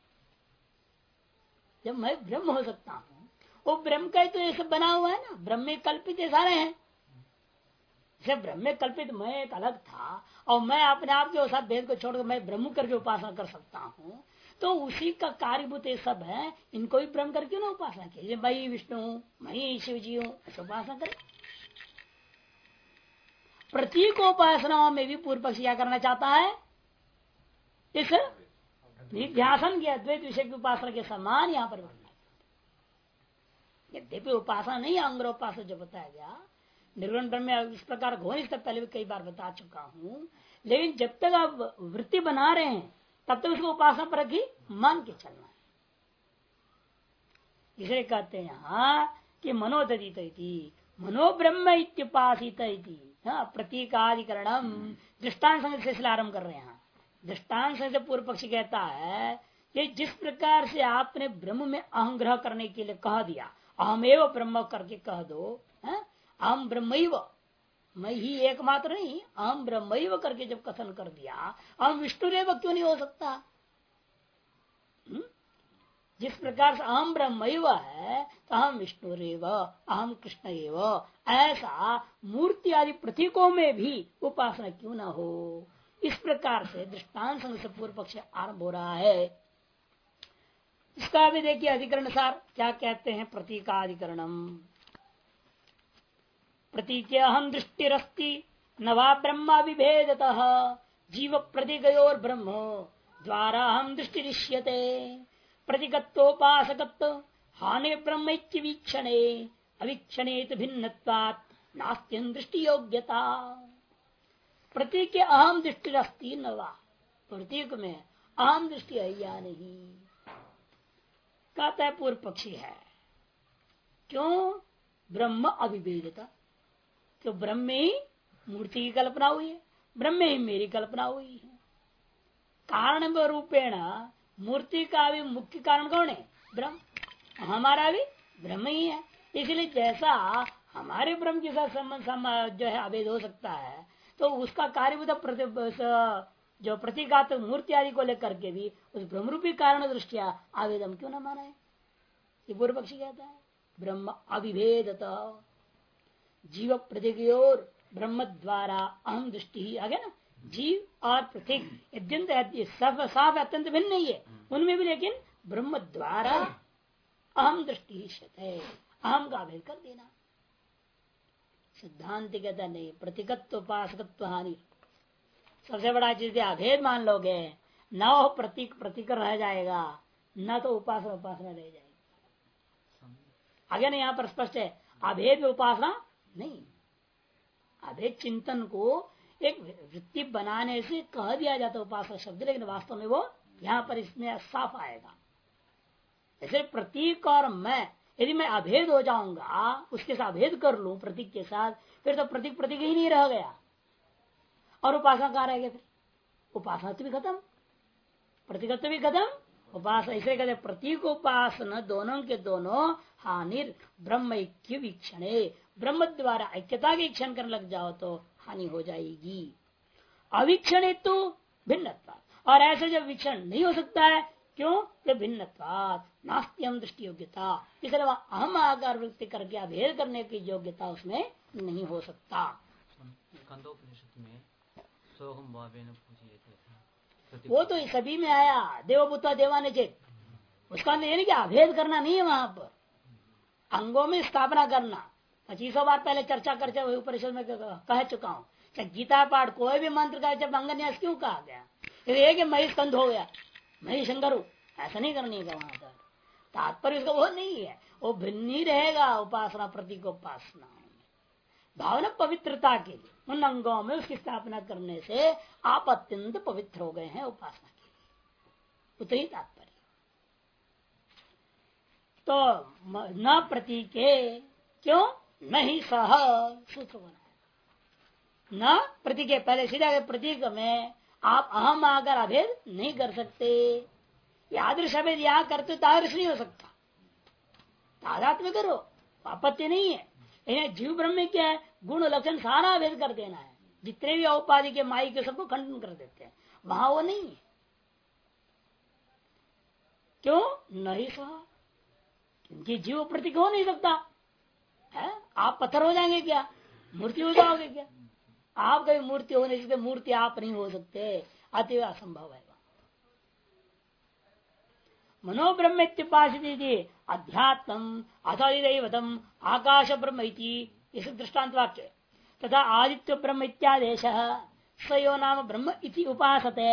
जब मैं ब्रह्म हो सकता हूँ, वो ब्रह्म का ही तो ये सब बना हुआ है ना, ब्रह्म में कल्पित सारे हैं। जब ब्रह्म में कल्पित मैं एक अलग था और मैं अपने आप के साथ भेद को छोड़कर मैं ब्रह्म करके उपासना कर सकता हूँ, तो उसी का कार्यभूत ये सब है, इनको भी ब्रह्म करके ना उपासना कीजिए। मैं ही विष्णु हूँ, मैं ही शिव जी हूँ, ऐसा उपासना करें। प्रतीक उपासनाओं में भी पूर्व पक्ष क्या करना चाहता है? इस निध्यासन के अद्वैत विषय की उपासना के समान यहाँ पर बनना। यद्यपि उपासना नहीं, अंग्रोपासना जो बताया गया, निर्गुण ब्रह्म इस प्रकार हो नहीं सकता, पहले भी कई बार बता चुका हूँ। लेकिन जब तक आप वृत्ति बना रहे हैं तब तक उसको उपासना पर ही मान के चलना है। इसे कहते हैं यहाँ कि मनोदधित मनोब्रह्म इत्युपासित प्रतीकाधिकरणम, दृष्टांत संग से आरम्भ कर रहे हैं। दृष्टांत से पूर्व पक्षी कहता है कि जिस प्रकार से आपने ब्रह्म में अहंग्रह करने के लिए कह दिया, अहमेव ब्रह्म करके कह दो, अहम ब्रह्मैव, मैं ही एकमात्र नहीं, अहम ब्रह्मैव करके जब कथन कर दिया, अहम विष्णुरेव क्यों नहीं हो सकता? जिस प्रकार से अहम ब्रह्मैव है तो अहम विष्णुरेव, अहम कृष्ण एव, ऐसा मूर्ति आदि प्रतीकों में भी उपासना क्यों ना हो? इस प्रकार से दृष्टांत संग से पूर्व पक्ष आरंभ हो रहा है। इसका भी देखिए अधिकरण सार क्या कहते हैं। प्रतीकाधिकरणम, प्रतीक अहम दृष्टिरस्ति न वा ब्रह्मा विभेदतः जीव प्रतीकयोर ब्रह्म द्वारा हम दृष्टिरिष्यते प्रतीकत्वोपासकत्व हानि ब्रह्मैक्य वीक्षणे अवीक्षणे भिन्नत्वात् नास्त्यं दृष्टि योग्यता। प्रतीक अहम दृष्टिरस्ति न वा, प्रतीक में अहम दृष्टि है या नहीं? कहता है पूर्व पक्षी है, क्यों? ब्रह्म अविभेदता, तो ब्रह्म में ही मूर्ति की कल्पना हुई है, ब्रह्म में ही मेरी कल्पना हुई है। कारण रूपेण मूर्ति का भी मुख्य कारण कौन है? ब्रह्म। हमारा भी ब्रह्म ही है। इसलिए जैसा हमारे ब्रह्म के साथ संबंध जो है अभेद हो सकता है, तो उसका कार्यभूत जो प्रतीकात्मक मूर्ति आदि को लेकर के भी उस ब्रह्मरूपी कारण दृष्टिया आवेदन क्यों न माना है? ये पूर्व पक्षी कहता है ब्रह्म अविभेदत जीव प्रतीक ब्रह्म द्वारा अहम दृष्टि ही आगे ना। जीव और प्रतीक अत्यंत साफ अत्यंत भिन्न नहीं है उनमें भी, लेकिन ब्रह्म द्वारा अहम दृष्टि ही है, अहम का भेद कर देना। सिद्धांत कहता नहीं, प्रतीकत्व उपासकत्व हानि। सबसे बड़ा चीज अभेद मान लोगे, न वो प्रतीक प्रतीक रह जाएगा, न तो उपासना उपासना रह जाएगी। आगे ना यहाँ पर स्पष्ट है, अभेद उपासना नहीं। अभेद चिंतन को एक वृत्ति बनाने से कह दिया जाता उपासना शब्द, लेकिन वास्तव में वो यहाँ पर इसमें साफ आएगा। ऐसे प्रतीक और मैं, यदि मैं अभेद हो जाऊंगा, उसके साथ अभेद कर लूं प्रतीक के साथ, फिर तो प्रतीक प्रतीक ही नहीं रह गया और उपासना कहाँ रह गया? फिर उपासना तो भी खत्म, प्रतीकत्व भी खत्म, उपासना। इसे कहते प्रतीक उपासना दोनों के दोनों हानि। ब्रह्म ऐक्य वीक्षण, ब्रह्म द्वारा ऐक्यता के वीक्षण करने लग जाओ तो हानि हो जाएगी। अवीक्षण तो भिन्नत्वात्, और ऐसे जब वीक्षण नहीं हो सकता है, क्यों? ये भिन्नत्वात् नास्त्यम दृष्टि योग्यता, इसलिए अहम आकार वृत्ति करके अभेद करने की योग्यता उसमें नहीं हो सकता। वो तो सभी में आया, देवभूता देवाने चेत, उसका नहीं कि अभेद करना नहीं है। वहां पर अंगों में स्थापना करना 2500 बार पहले चर्चा करते हुए परिषद में कह चुका हूँ। गीता पाठ कोई भी मंत्र का जब अंगन्यास क्यों कहा गया? एक मही स्कंध हो गया, मही शंकर, ऐसा नहीं करने का। वहां पर तात्पर्य उसका वो नहीं है, वो भिन्न ही रहेगा। उपासना प्रतीक उपासना भावना पवित्रता के लिए उन अंगों में उसकी स्थापना करने से आप अत्यंत पवित्र हो गए हैं उपासना के लिए, उतना ही तात्पर्य। तो न प्रतीके, क्यों? नहीं सह सूत्र बना न प्रतीक, पहले सीधा प्रतीक में आप अहम आकर अभेद नहीं कर सकते। यादृश अभेद यहाँ करते तादृश नहीं हो सकता, तादात्म्य करो, आपत्ति नहीं है। जीव ब्रह्म में क्या है? गुण लक्षण सारा भेद कर देना है। जितने भी औपाधि के माई के सबको खंडन कर देते हैं, वहां वो नहीं है। क्यों? नहीं सहा, क्योंकि जीव प्रतीक हो नहीं सकता है। आप पत्थर हो जाएंगे क्या? मूर्ति हो जाओगे क्या? आप कहीं मूर्ति हो नहीं सकते, मूर्ति आप नहीं हो सकते, अतिव असंभव है। मनोब्रह्मोपासित अध्यात्म अथम आकाश ब्रह्म इस दृष्टांत वाक्य तथा आदित्य ब्रह्म इत्यादेश सयो नाम ब्रह्म इति उपासते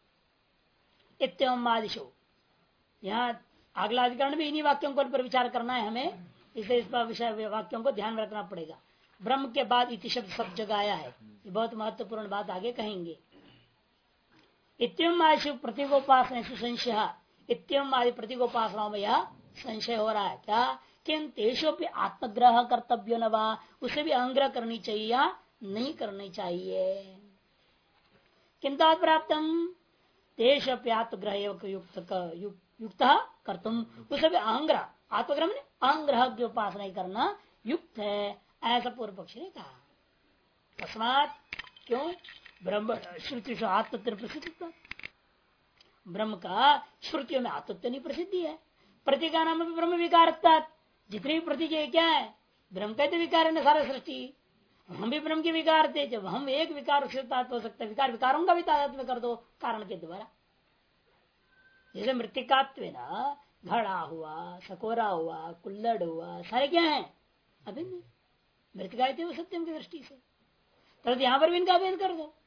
इत्यम आदिशो। यहाँ अगला अधिकरण भी इन्हीं वाक्यों को पर विचार करना है हमें, इसलिए इस विषय वाक्यों को ध्यान रखना पड़ेगा। ब्रह्म के बाद इति शब्द सब जगह आया है, ये बहुत महत्वपूर्ण बात आगे कहेंगे। इत्यम आदिशु प्रतीकोपासना संशय, इत्यम आदि प्रतीकोपासनाओं में यह संशय हो रहा है क्या? किन तेषो भी आत्मग्रह कर्तव्य न वा, उसे भी अहंग्रह करनी चाहिए या नहीं करनी चाहिए? किंतु प्राप्तम तेष आत्मग्रह युक्त कर्तुम, उसे भी अहंग्रह, आत्मग्रह में अहंग्रह की उपासना करना युक्त है, ऐसा पूर्व पक्षी ने कहा। तस्मात् क्यों? ब्रह्म श्रुति से आत्मत्व प्रसिद्ध, ब्रह्म का श्रुतियों में आत्मत्व नहीं प्रसिद्धि है। प्रतीका नाम में ब्रह्म विकारता, जितनी भी प्रतीक क्या है? ब्रह्म कहते विकार है सारा सृष्टि, हम भी ब्रह्म के विकार थे। जब हम एक विकार से हो सकता है, विकार विकारों का भी तादात्म्य कर दो कारण के द्वारा। जैसे मृतिकात्व ना घड़ा हुआ, सकोरा हुआ, कुल्लड़ हुआ, सारे क्या है? अभिन्न मृतिका थे वो सत्यम की दृष्टि से, तो यहाँ पर भी इनका अभेद कर दो।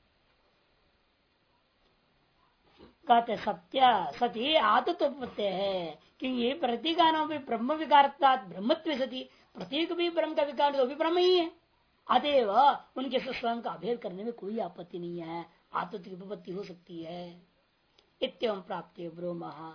कहते सत्य सती आत्मत्व है, क्योंकि ये प्रतीका नाम भी ब्रह्म विकारता ब्रह्मत्व सती, प्रतीक भी ब्रह्म का विकार तो भी ब्रह्म ही है। अतएव उनके स्वयं का अभेद करने में कोई आपत्ति नहीं है, आत्मत्व की उपपत्ति हो सकती है। इत्यम प्राप्ति ब्रह्म।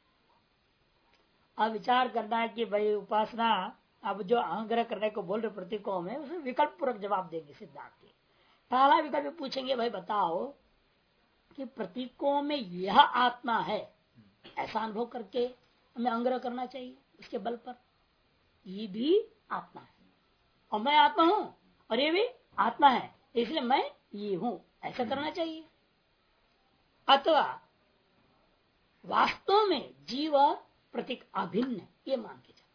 अब विचार करना है कि भाई उपासना, अब जो अहंग्रह करने को बोल रहे प्रतीकों में, उसमें विकल्प पूर्वक जवाब देंगे सिद्धांत के। पहला विकल्प पूछेंगे, भाई बताओ कि प्रतीकों में यह आत्मा है, ऐसा अनुभव करके हमें अंग्रह करना चाहिए। इसके बल पर ये भी आत्मा है और मैं आत्मा हूं और ये भी आत्मा है, इसलिए मैं ये हूं, ऐसा करना चाहिए। अथवा वास्तव में जीव और प्रतीक अभिन्न है, ये मान के चलता।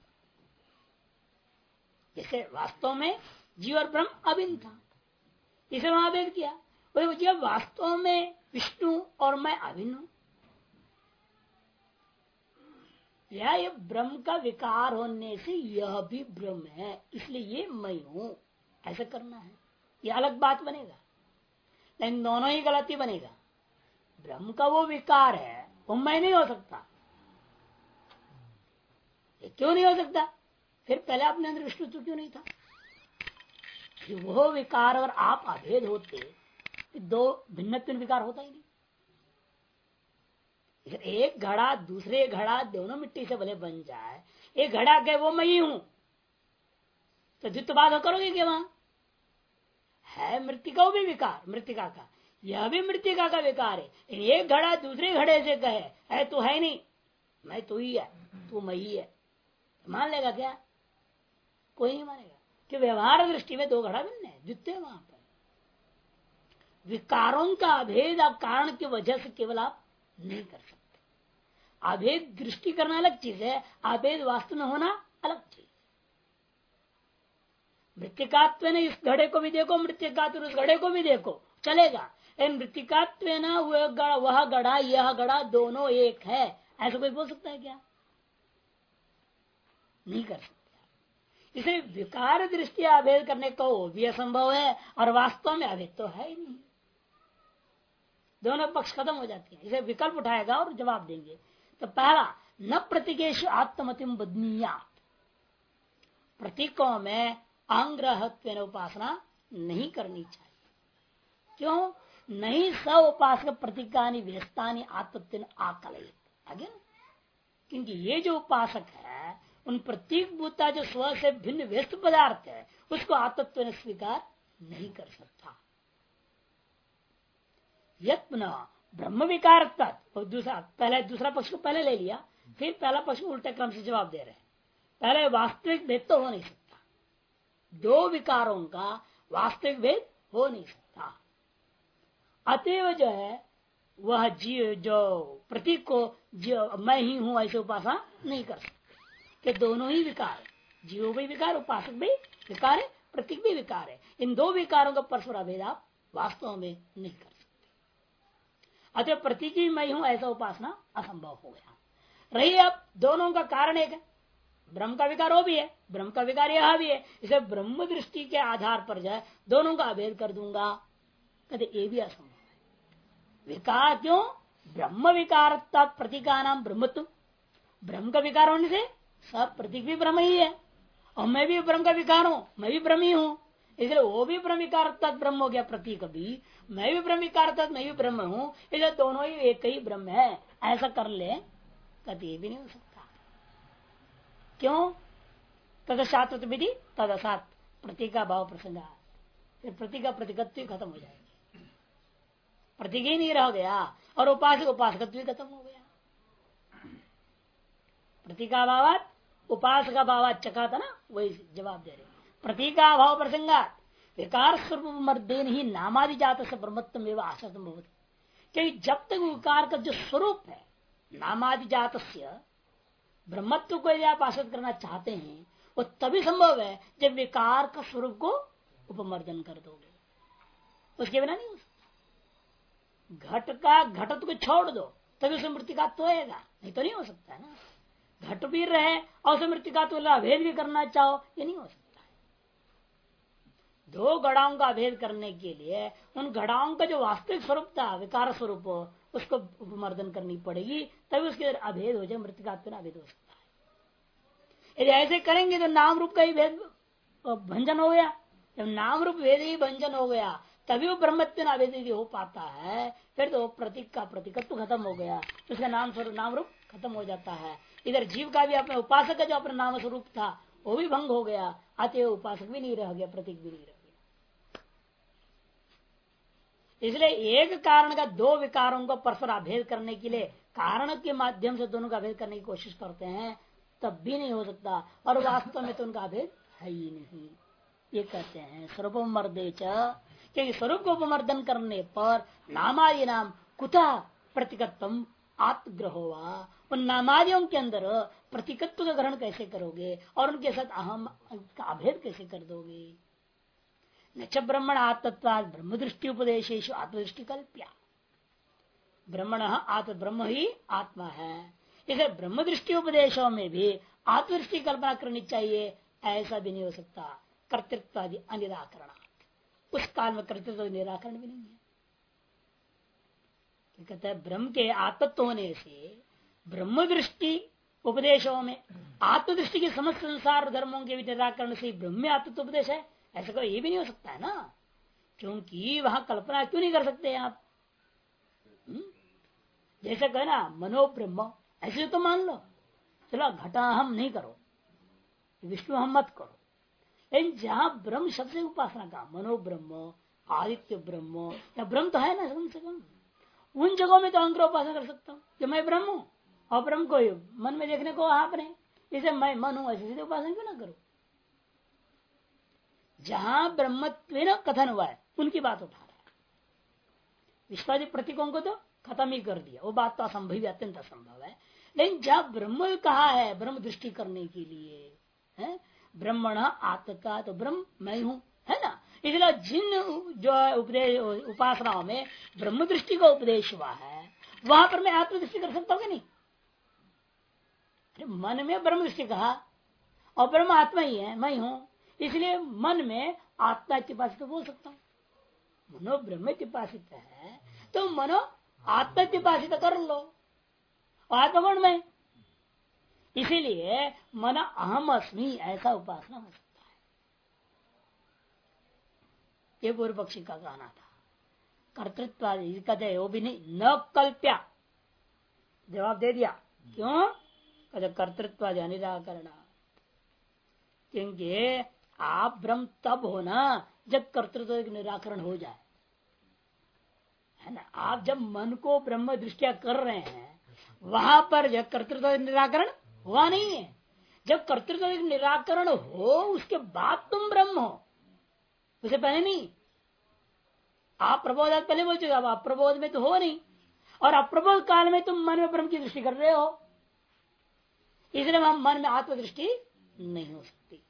जैसे वास्तव में जीव और ब्रह्म अभिन्न था, इसे वहां भेद किया। वही जब वास्तव में विष्णु और मैं अभिन्न हूं, या ये ब्रह्म का विकार होने से यह भी ब्रह्म है, इसलिए ये मैं हूं, ऐसा करना है। ये अलग बात बनेगा, लेकिन दोनों ही गलती बनेगा। ब्रह्म का वो विकार है, वो मैं नहीं हो सकता। ये क्यों नहीं हो सकता? फिर पहले अपने अंदर विष्णुत्व क्यों नहीं था? वो विकार और आप अभेद होते, दो भिन्नत्व विकार होता ही नहीं। एक घड़ा दूसरे घड़ा दोनों मिट्टी से भले बन जाए, एक घड़ा गए वो मैं ही हूं, तो द्वित्ववाद करोगे क्या? वहां है मृतिका भी विकार, मृतिका का यह भी मृतिका का विकार है। एक घड़ा दूसरे घड़े से कहे है तू है नहीं, मैं तू ही है, तू मैं ही है, मान लेगा क्या? कोई नहीं मानेगा, कि व्यवहार दृष्टि में दो घड़ा भिन्न है, द्वितीय वहां पर विकारों का अभेद कारण की वजह से केवल आप नहीं कर सकते। अभेद दृष्टि करना अलग चीज है, अभेद वास्तव में होना अलग चीज। मृतिकात्व ने इस घड़े को भी देखो, मृतिकात्व उस घड़े को भी देखो, चलेगा। मृतिकात्व न वह गड़ा यह गड़ा दोनों एक है, ऐसा कोई बोल सकता है क्या? नहीं कर सकता। इसलिए विकार दृष्टि अभेद करने को भी असंभव है, और वास्तव में अभेद तो है ही नहीं। दोनों पक्ष खत्म हो जाती है। इसे विकल्प उठाएगा और जवाब देंगे। तो पहला, न प्रतीकेशु आत्मतिम बदनीयात, प्रतीकों में अंग्रहत्व उपासना नहीं करनी चाहिए। क्यों? नहीं स उपासक प्रतीकानि व्यस्तानि आत्मत्व आकलित, आगे क्योंकि ये जो उपासक है उन प्रतीक भूता जो स्व से भिन्न व्यस्त पदार्थ है उसको आत्मत्व ने स्वीकार नहीं कर सकता। यत्न ब्रह्म विकार तत्व, दूसरा पक्ष को पहले ले लिया, फिर पहला पक्ष को उल्टे क्रम से जवाब दे रहे हैं। पहले वास्तविक भेद तो हो नहीं सकता, दो विकारों का वास्तविक भेद हो नहीं सकता। अतएव जो है वह जीव जो प्रतीक को जो मैं ही हूं ऐसे उपासना नहीं कर सकते, कि दोनों ही विकार है, जीव भी विकार, उपासक भी विकार है, प्रतीक भी विकार है। इन दो विकारों का परस्पर भेद आप वास्तव में नहीं कर सकते। अतः प्रतीक ही मैं हूं ऐसा उपासना असंभव हो गया। रही अब दोनों का कारण एक है, ब्रह्म का विकार वो भी है, ब्रह्म का विकार यह भी है, इसे ब्रह्म दृष्टि के आधार पर जो है दोनों का अभेद कर दूंगा, कहते ये भी असंभव है। विकार क्यों? ब्रह्म विकार प्रतीका नाम ब्रह्मत्व, ब्रह्म का विकार होने से सब प्रतीक भी ब्रह्म ही है, और मैं भी ब्रह्म का विकार हूं, मैं भी ब्रह्म ही हूं, इसलिए वो भी ब्रह्म विकार ब्रह्म हो गया प्रतीक भी, मैं भी ब्रह्म विकार मैं भी ब्रह्म हूं, इसलिए दोनों ही एक ही ब्रह्म है, ऐसा कर ले, कभी भी नहीं हो सकता। क्यों? तदशात विधि तदसात प्रतीका भाव प्रसंग, फिर प्रतीका प्रतीकत्व खत्म हो जाएगा, प्रतीक ही नहीं रह गया, और उपासक उपासकत्व खत्म हो गया। प्रतीका भाव उपासका भाव चका था ना, वही जवाब दे रहे। प्रतीका भाव प्रसंगात विकार स्वरूप मर्देन ही नामादि जात से ब्रह्मत्व एवं आश्रम भवति, क्योंकि जब तक विकार का जो स्वरूप है नामादि जात ब्रह्मत्व को यदि आप आश्रित करना चाहते हैं वो तभी संभव है जब विकार का स्वरूप को उपमर्दन कर दोगे, उसके बिना नहीं हो सकता। घट का घटत्व को छोड़ दो तभी उसे मृतिकात्व होएगा, नहीं तो नहीं हो सकता है ना। घट भी रहे और उसे मृतिकात्व अभेद भी करना चाहो, ये नहीं हो सकता। दो घड़ाओं का अभेद करने के लिए उन घड़ाओं का जो वास्तविक स्वरूप था विकार स्वरूप उसको उपमर्दन करनी पड़ेगी, तभी उसके अभेद हो जाए, मृतिकात्व अभेद हो सकता है। यदि ऐसे करेंगे तो नाम रूप का ही भेद भंजन हो गया, जब नाम रूप भेद ही भंजन हो गया तभी वो ब्रह्मत्व अभेद यदि हो पाता है, फिर तो प्रतीक का प्रतीकत्व खत्म हो गया, उसका नाम स्वरूप नाम रूप खत्म हो जाता है। इधर जीव का भी अपने उपासक का जो अपना नाम स्वरूप था वो भी भंग हो गया, अतः उपासक भी नहीं रह गया, प्रतीक भी नहीं रह गया। इसलिए एक कारण का दो विकारों को परस्पर अभेद करने के लिए कारण के माध्यम से दोनों का अभेद करने की कोशिश करते हैं, तब भी नहीं हो सकता, और वास्तव में तो उनका अभेद है ही नहीं। ये कहते हैं स्वरूप मर्दे च, क्योंकि स्वरूप को उपमर्दन करने पर नामादि नाम कुतः प्रतिकत्व आत्मग्रहो वा, उन नामादियों के अंदर प्रतिकत्व का ग्रहण कैसे करोगे और उनके साथ अहम का अभेद कैसे कर दोगे। न च ब्रह्मण आत्मत्वाद ब्रह्म दृष्टि उपदेशेषु आत्मदृष्टि कल्प्या, ब्रह्मण आत्म ब्रह्म ही आत्मा है, इसे ब्रह्म दृष्टि उपदेशों में भी आत्मदृष्टि कल्पना करनी चाहिए, ऐसा भी नहीं हो सकता। कर्तृत्व आदि अनिराकरण, उस काल में कर्तृत्व निराकरण भी नहीं है। कहते हैं ब्रह्म के आत्मत्व होने से ब्रह्म दृष्टि उपदेशों में आत्मदृष्टि के समस्त संसार धर्मों के भी निराकरण से ब्रह्म आत्मत्व उपदेश है, ऐसा कोई ये भी नहीं हो सकता है ना। क्योंकि वहां कल्पना क्यों नहीं कर सकते आप? जैसे कहे ना मनो ब्रह्म, ऐसे तो मान लो, चलो घटा हम नहीं करो, विष्णु हम मत करो, लेकिन जहां ब्रह्म शब्द से उपासना का मनो ब्रह्म, आदित्य ब्रह्म, या ब्रह्म तो है ना कम से कम, उन जगहों में तो अंग्र उपासना कर सकता हूँ कि मैं ब्रह्म हूं, और ब्रह्म को मन में देखने को आपने, इसे मैं मन हूं, ऐसे सीधे उपासना क्यों ना करो। जहां ब्रह्मत्व कथन हुआ है उनकी बात उठा रहा है, विश्वादी प्रतीकों को तो खत्म ही कर दिया, वो बात तो असंभव, अत्यंत असंभव है। लेकिन जब ब्रह्म कहा है ब्रह्म दृष्टि करने के लिए है, ब्रह्मण आत्मका, तो ब्रह्म मैं हूं, है ना। इसलिए जिन जो उपदेश उपासनाओं में ब्रह्म दृष्टि का उपदेश हुआ है वहां पर मैं आत्मदृष्टि कर सकता हूँ कि नहीं? मन में ब्रह्म दृष्टि कहा और ब्रह्म आत्मा ही है, मैं हूं, इसलिए मन में आत्मा तिपासित बोल सकता हूं। मनो ब्रह्म तिपासित है तो मनो आत्मा तिपासित कर लो, आत्मा कौन? मैं। इसीलिए मन अहम अस्मि ऐसा उपासना हो सकता है। ये पूर्व पक्षी का कहना था। कर्तृत्व कहते वो भी नहीं, न कल्प्या, जवाब दे दिया। क्यों? कहते कर्तृत्व निराकरण, क्योंकि आप ब्रह्म तब हो ना जब कर्तृत्व का निराकरण हो जाए, है ना। आप जब मन को ब्रह्म दृष्टिया कर रहे हैं वहां पर जब कर्तृत्व निराकरण हुआ नहीं है। जब कर्तृत्व निराकरण हो उसके बाद तुम ब्रह्म हो, उसे पहले नहीं। आप प्रबोध पहले बोल चुके, अब आप प्रबोध में तो हो नहीं, और अप्रबोध काल में तुम मन में ब्रह्म की दृष्टि कर रहे हो, इसलिए हम मन में आत्मदृष्टि नहीं हो सकती।